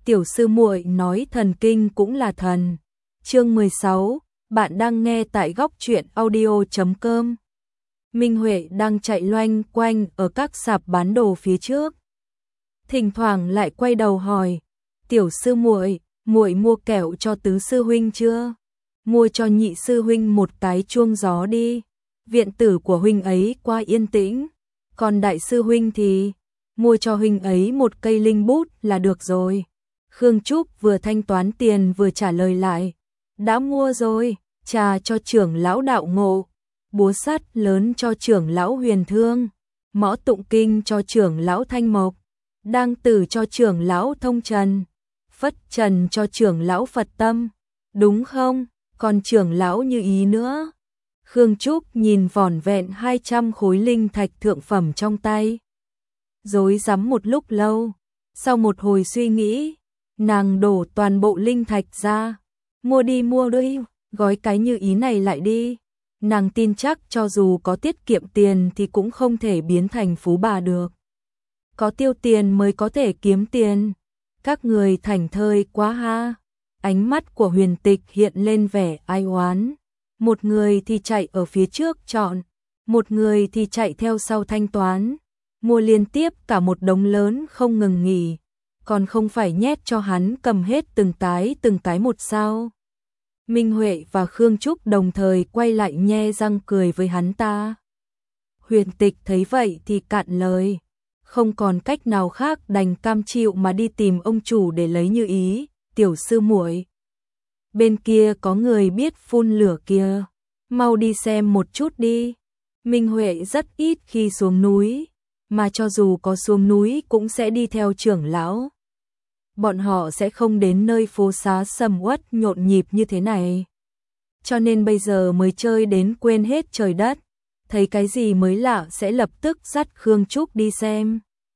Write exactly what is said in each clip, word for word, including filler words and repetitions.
tiểu sư muội nói thần kinh cũng là thần. Chương mười sáu, bạn đang nghe tại góc truyện audio chấm com. Minh Huệ đang chạy loanh quanh ở các sạp bán đồ phía trước. Thỉnh thoảng lại quay đầu hỏi, tiểu sư muội, muội mua kẹo cho tứ sư huynh chưa? Mua cho nhị sư huynh một cái chuông gió đi. Viện tử của huynh ấy quá yên tĩnh. Còn đại sư huynh thì mua cho huynh ấy một cây linh bút là được rồi. Khương Trúc vừa thanh toán tiền vừa trả lời lại. Đã mua rồi, trà cho trưởng lão đạo ngộ, búa sắt lớn cho trưởng lão huyền thương, mõ tụng kinh cho trưởng lão thanh mộc, đăng tử cho trưởng lão thông trần, phất trần cho trưởng lão Phật tâm. Đúng không? Còn trưởng lão Như Ý nữa. Khương Trúc nhìn vỏn vẹn hai trăm khối linh thạch thượng phẩm trong tay. Rối rắm một lúc lâu, sau một hồi suy nghĩ, nàng đổ toàn bộ linh thạch ra. Mua đi mua đi, gói cái Như Ý này lại đi. Nàng tin chắc cho dù có tiết kiệm tiền thì cũng không thể biến thành phú bà được. Có tiêu tiền mới có thể kiếm tiền. Các người thảnh thơi quá ha. Ánh mắt của Huyền Tịch hiện lên vẻ ai oán. Một người thì chạy ở phía trước chọn, một người thì chạy theo sau thanh toán. Mua liên tiếp cả một đống lớn không ngừng nghỉ, còn không phải nhét cho hắn cầm hết từng cái từng cái một sao. Minh Huệ và Khương Trúc đồng thời quay lại nhe răng cười với hắn ta. Huyền Tịch thấy vậy thì cạn lời, không còn cách nào khác đành cam chịu mà đi tìm ông chủ để lấy Như Ý. Tiểu sư muội, bên kia có người biết phun lửa kia, mau đi xem một chút đi. Minh Huệ rất ít khi xuống núi, mà cho dù có xuống núi cũng sẽ đi theo trưởng lão. Bọn họ sẽ không đến nơi phố xá sầm uất nhộn nhịp như thế này. Cho nên bây giờ mới chơi đến quên hết trời đất, thấy cái gì mới lạ sẽ lập tức dắt Khương Trúc đi xem.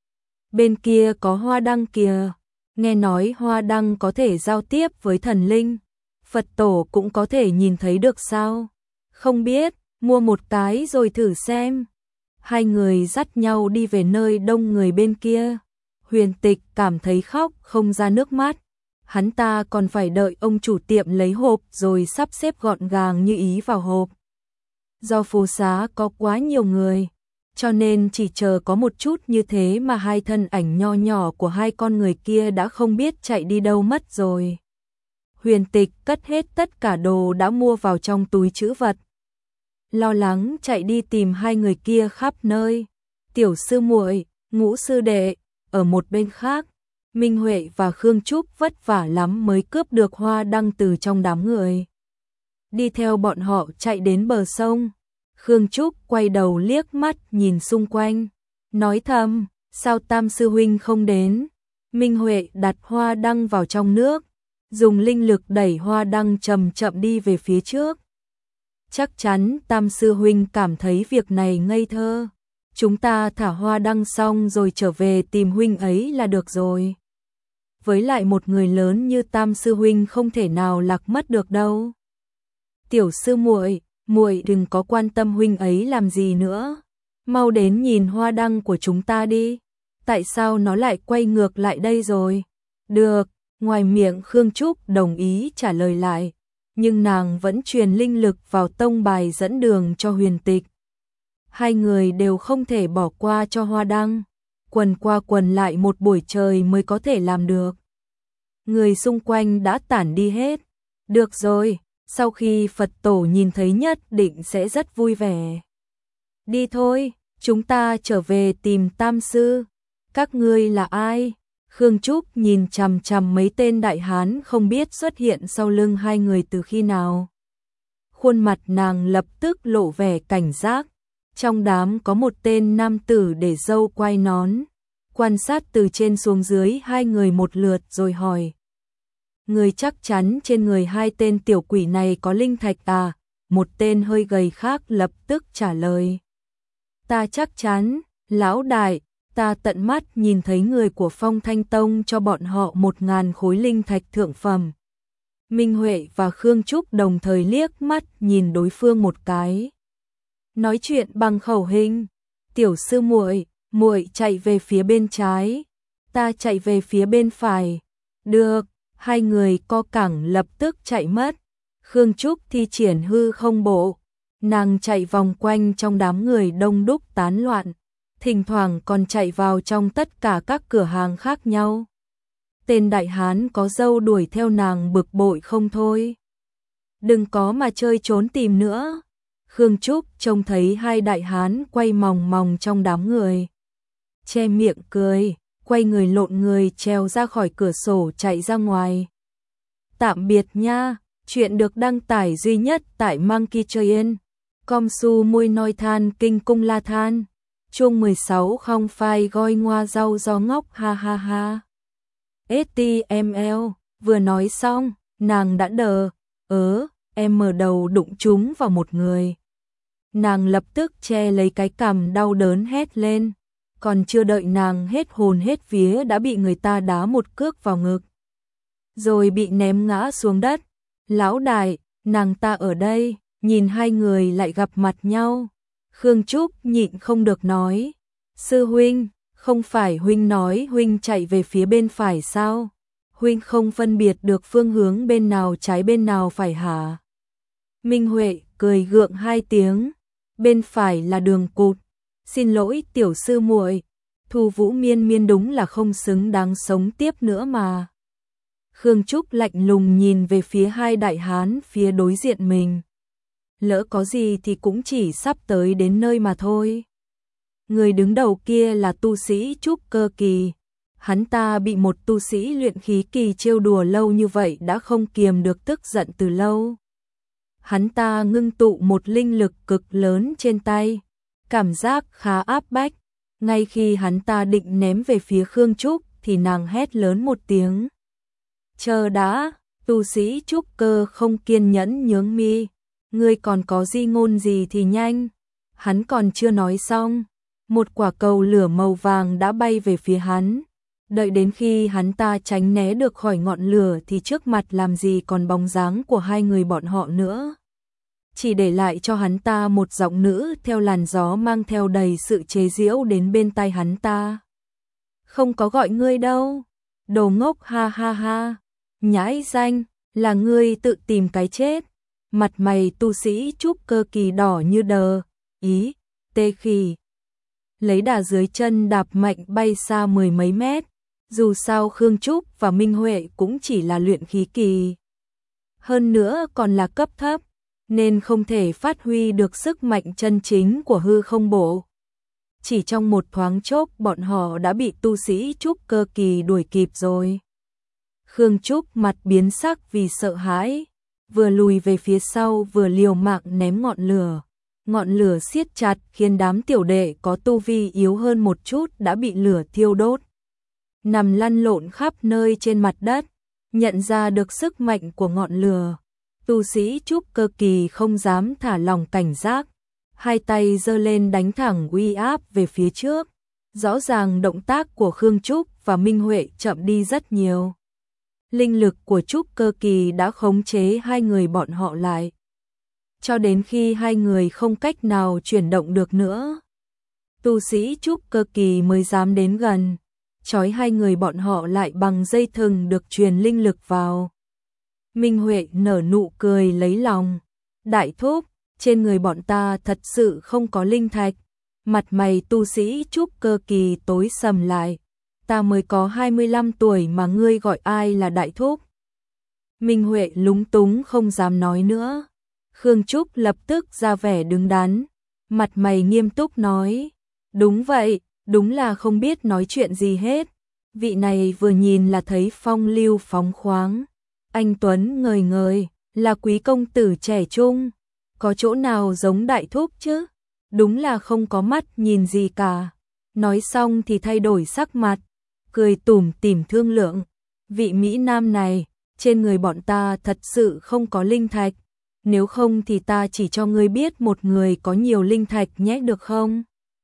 Bên kia có hoa đăng kìa, nghe nói hoa đăng có thể giao tiếp với thần linh, Phật tổ cũng có thể nhìn thấy được sao? Không biết, mua một cái rồi thử xem. Hai người dắt nhau đi về nơi đông người bên kia. Huyền Tịch cảm thấy khóc không ra nước mắt. Hắn ta còn phải đợi ông chủ tiệm lấy hộp rồi sắp xếp gọn gàng Như Ý vào hộp. Do phố xá có quá nhiều người, cho nên chỉ chờ có một chút như thế mà hai thân ảnh nho nhỏ của hai con người kia đã không biết chạy đi đâu mất rồi. Huyền Tịch cất hết tất cả đồ đã mua vào trong túi trữ vật, lo lắng chạy đi tìm hai người kia khắp nơi. Tiểu sư muội, Ngũ sư đệ, ở một bên khác, Minh Huệ và Khương Trúc vất vả lắm mới cướp được hoa đăng từ trong đám người. Đi theo bọn họ chạy đến bờ sông, Khương Trúc quay đầu liếc mắt nhìn xung quanh, nói thầm, sao Tam sư huynh không đến? Minh Huệ đặt hoa đăng vào trong nước, dùng linh lực đẩy hoa đăng chậm chậm đi về phía trước. Chắc chắn Tam sư huynh cảm thấy việc này ngây thơ. Chúng ta thả hoa đăng xong rồi trở về tìm huynh ấy là được rồi. Với lại một người lớn như Tam sư huynh không thể nào lạc mất được đâu. Tiểu sư muội, muội đừng có quan tâm huynh ấy làm gì nữa. Mau đến nhìn hoa đăng của chúng ta đi. Tại sao nó lại quay ngược lại đây rồi? Được, ngoài miệng Khương Trúc đồng ý trả lời lại, nhưng nàng vẫn truyền linh lực vào tông bài dẫn đường cho Huyền Tịch. Hai người đều không thể bỏ qua cho hoa đăng, quần qua quần lại một buổi trời mới có thể làm được. Người xung quanh đã tản đi hết. Được rồi, sau khi Phật tổ nhìn thấy nhất định sẽ rất vui vẻ. Đi thôi, chúng ta trở về tìm Tam sư. Các ngươi là ai? Khương Trúc nhìn chằm chằm mấy tên đại hán không biết xuất hiện sau lưng hai người từ khi nào. Khuôn mặt nàng lập tức lộ vẻ cảnh giác. Trong đám có một tên nam tử để râu quai nón, quan sát từ trên xuống dưới hai người một lượt rồi hỏi. Người chắc chắn trên người hai tên tiểu quỷ này có linh thạch à? Một tên hơi gầy khác lập tức trả lời. Ta chắc chắn, lão đại, ta tận mắt nhìn thấy người của Phong Thanh Tông cho bọn họ một ngàn khối linh thạch thượng phẩm. Minh Huệ và Khương Trúc đồng thời liếc mắt nhìn đối phương một cái. Nói chuyện bằng khẩu hình. Tiểu sư muội, muội chạy về phía bên trái, ta chạy về phía bên phải. Được, hai người co cẳng lập tức chạy mất. Khương Trúc thi triển hư không bộ, nàng chạy vòng quanh trong đám người đông đúc tán loạn, thỉnh thoảng còn chạy vào trong tất cả các cửa hàng khác nhau. Tên đại hán có râu đuổi theo nàng bực bội không thôi. Đừng có mà chơi trốn tìm nữa. Khương Trúc trông thấy hai đại hán quay mòng mòng trong đám người, che miệng cười, quay người lộn người trèo ra khỏi cửa sổ chạy ra ngoài. Tạm biệt nha, chuyện được đăng tải duy nhất tại Monkey Train. Com su môi nói than kinh cung la than. Chương mười sáu không phai goi ngoa rau do ngốc ha ha ha. ét tê em lờ, vừa nói xong, nàng đã đờ, ớ, em mở đầu đụng trúng vào một người. Nàng lập tức che lấy cái cằm đau đớn hét lên, còn chưa đợi nàng hết hồn hết vía đã bị người ta đá một cước vào ngực, rồi bị ném ngã xuống đất. Lão đại, nàng ta ở đây. Nhìn hai người lại gặp mặt nhau, Khương Trúc nhịn không được nói, sư huynh, không phải huynh nói huynh chạy về phía bên phải sao? Huynh không phân biệt được phương hướng bên nào trái bên nào phải hả? Minh Huệ cười gượng hai tiếng, bên phải là đường cụt, xin lỗi tiểu sư muội, Thu Vũ Miên Miên đúng là không xứng đáng sống tiếp nữa mà. Khương Trúc lạnh lùng nhìn về phía hai đại hán phía đối diện mình. Lỡ có gì thì cũng chỉ sắp tới đến nơi mà thôi. Người đứng đầu kia là tu sĩ trúc cơ kỳ. Hắn ta bị một tu sĩ luyện khí kỳ trêu đùa lâu như vậy đã không kiềm được tức giận từ lâu. Hắn ta ngưng tụ một linh lực cực lớn trên tay, cảm giác khá áp bách. Ngay khi hắn ta định ném về phía Khương Trúc thì nàng hét lớn một tiếng. Chờ đã, tu sĩ trúc cơ không kiên nhẫn nhướng mi. Ngươi còn có di ngôn gì thì nhanh. Hắn còn chưa nói xong, một quả cầu lửa màu vàng đã bay về phía hắn. Đợi đến khi hắn ta tránh né được khỏi ngọn lửa thì trước mặt làm gì còn bóng dáng của hai người bọn họ nữa. Chỉ để lại cho hắn ta một giọng nữ theo làn gió mang theo đầy sự chế giễu đến bên tai hắn ta. Không có gọi ngươi đâu. Đồ ngốc ha ha ha. Nhãi danh, là ngươi tự tìm cái chết. Mặt mày tu sĩ trúc cơ kỳ đỏ như đờ, ý, tê khỉ. Lấy đà dưới chân đạp mạnh bay xa mười mấy mét. Dù sao Khương Trúc và Minh Huệ cũng chỉ là luyện khí kỳ. Hơn nữa còn là cấp thấp, nên không thể phát huy được sức mạnh chân chính của hư không bộ. Chỉ trong một thoáng chốc bọn họ đã bị tu sĩ trúc cơ kỳ đuổi kịp rồi. Khương Trúc mặt biến sắc vì sợ hãi, vừa lùi về phía sau vừa liều mạng ném ngọn lửa. Ngọn lửa siết chặt khiến đám tiểu đệ có tu vi yếu hơn một chút đã bị lửa thiêu đốt. Nằm lăn lộn khắp nơi trên mặt đất, nhận ra được sức mạnh của ngọn lửa. Tu sĩ trúc cơ kỳ không dám thả lỏng cảnh giác, hai tay giơ lên đánh thẳng uy áp về phía trước. Rõ ràng động tác của Khương Trúc và Minh Huệ chậm đi rất nhiều. Linh lực của trúc cơ kỳ đã khống chế hai người bọn họ lại, cho đến khi hai người không cách nào chuyển động được nữa. Tu sĩ trúc cơ kỳ mới dám đến gần, trói hai người bọn họ lại bằng dây thừng được truyền linh lực vào. Minh Huệ nở nụ cười lấy lòng. Đại thúc, trên người bọn ta thật sự không có linh thạch. Mặt mày tu sĩ trúc cơ kỳ tối sầm lại. Ta mới có hai mươi lăm tuổi mà ngươi gọi ai là đại thúc? Minh Huệ lúng túng không dám nói nữa. Khương Trúc lập tức ra vẻ đứng đắn, mặt mày nghiêm túc nói. Đúng vậy, đúng là không biết nói chuyện gì hết. Vị này vừa nhìn là thấy phong lưu phóng khoáng, anh tuấn ngời ngời, là quý công tử trẻ trung. Có chỗ nào giống đại thúc chứ? Đúng là không có mắt nhìn gì cả. Nói xong thì thay đổi sắc mặt, cười tủm tỉm thương lượng. Vị Mỹ Nam này, trên người bọn ta thật sự không có linh thạch. Nếu không thì ta chỉ cho ngươi biết một người có nhiều linh thạch nhé được không?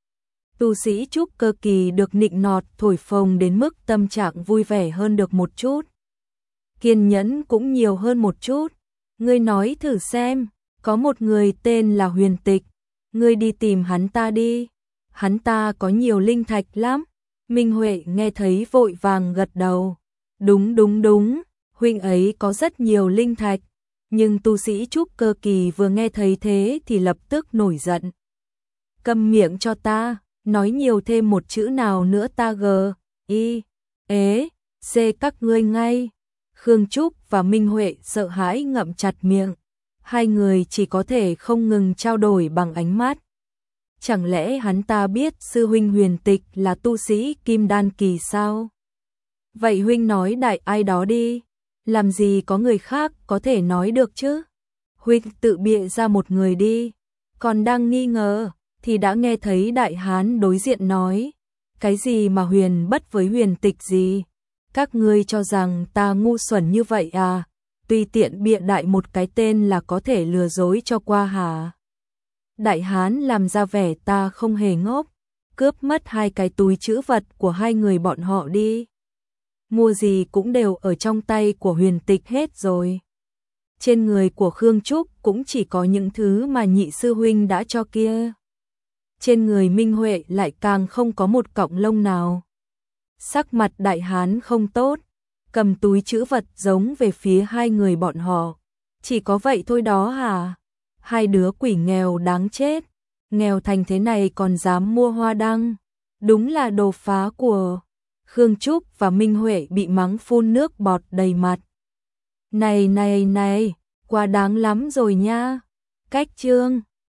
Tu sĩ trúc cơ kỳ được nịnh nọt thổi phồng đến mức tâm trạng vui vẻ hơn được một chút. Kiên nhẫn cũng nhiều hơn một chút. Ngươi nói thử xem, có một người tên là Huyền Tịch, ngươi đi tìm hắn ta đi. Hắn ta có nhiều linh thạch lắm. Minh Huệ nghe thấy vội vàng gật đầu. Đúng đúng đúng, huynh ấy có rất nhiều linh thạch, nhưng tu sĩ trúc cơ kỳ vừa nghe thấy thế thì lập tức nổi giận. Câm miệng cho ta, nói nhiều thêm một chữ nào nữa ta gờ, y, ế, xê các ngươi ngay. Khương Trúc và Minh Huệ sợ hãi ngậm chặt miệng, hai người chỉ có thể không ngừng trao đổi bằng ánh mắt. Chẳng lẽ hắn ta biết sư huynh Huyền Tịch là tu sĩ kim đan kỳ sao? Vậy huynh nói đại ai đó đi, làm gì có người khác có thể nói được chứ? Huynh tự bịa ra một người đi. Còn đang nghi ngờ thì đã nghe thấy đại hán đối diện nói, cái gì mà Huyền Bất với Huyền Tịch gì? Các ngươi cho rằng ta ngu xuẩn như vậy à? Tùy tiện bịa đại một cái tên là có thể lừa dối cho qua hả? Đại hán làm ra vẻ ta không hề ngốc, cướp mất hai cái túi trữ vật của hai người bọn họ đi. Mua gì cũng đều ở trong tay của Huyền Tịch hết rồi. Trên người của Khương Trúc cũng chỉ có những thứ mà nhị sư huynh đã cho kia. Trên người Minh Huệ lại càng không có một cọng lông nào. Sắc mặt đại hán không tốt, cầm túi trữ vật giống về phía hai người bọn họ. Chỉ có vậy thôi đó hả? Hai đứa quỷ nghèo đáng chết, nghèo thành thế này còn dám mua hoa đăng. Đúng là đồ phá của. Khương Trúc và Minh Huệ bị mắng phun nước bọt đầy mặt. Này này này, quá đáng lắm rồi nha. Cách chương